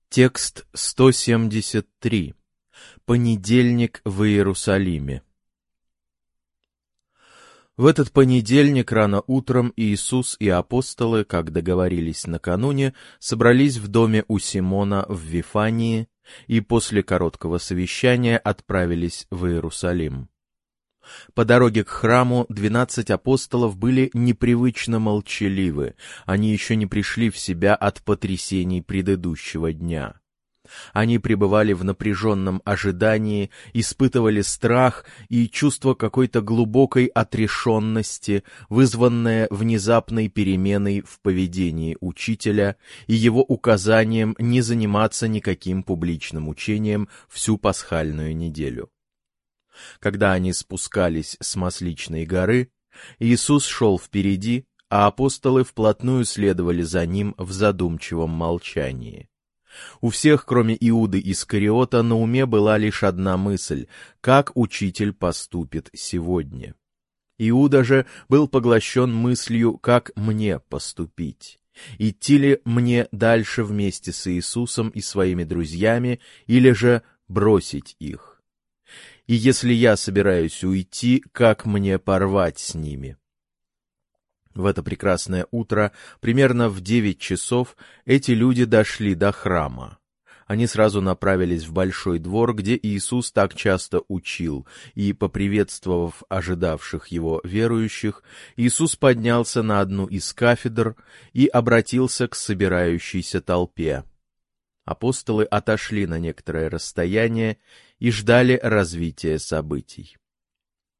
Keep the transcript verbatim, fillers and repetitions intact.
Текст сто семьдесят три. Понедельник в Иерусалиме. В этот понедельник рано утром Иисус и апостолы, как договорились накануне, собрались в доме у Симона в Вифании и после короткого совещания отправились в Иерусалим. По дороге к храму двенадцать апостолов были непривычно молчаливы, они еще не пришли в себя от потрясений предыдущего дня. Они пребывали в напряженном ожидании, испытывали страх и чувство какой-то глубокой отрешенности, вызванное внезапной переменой в поведении учителя и его указанием не заниматься никаким публичным учением всю пасхальную неделю. Когда они спускались с Масличной горы, Иисус шел впереди, а апостолы вплотную следовали за ним в задумчивом молчании. У всех, кроме Иуды Искариота, на уме была лишь одна мысль — как учитель поступит сегодня. Иуда же был поглощен мыслью, как мне поступить. Идти ли мне дальше вместе с Иисусом и своими друзьями, или же бросить их? И если я собираюсь уйти, как мне порвать с ними? В это прекрасное утро, примерно в девять часов, эти люди дошли до храма. Они сразу направились в большой двор, где Иисус так часто учил, и, поприветствовав ожидавших его верующих, Иисус поднялся на одну из кафедр и обратился к собирающейся толпе. Апостолы отошли на некоторое расстояние и ждали развития событий.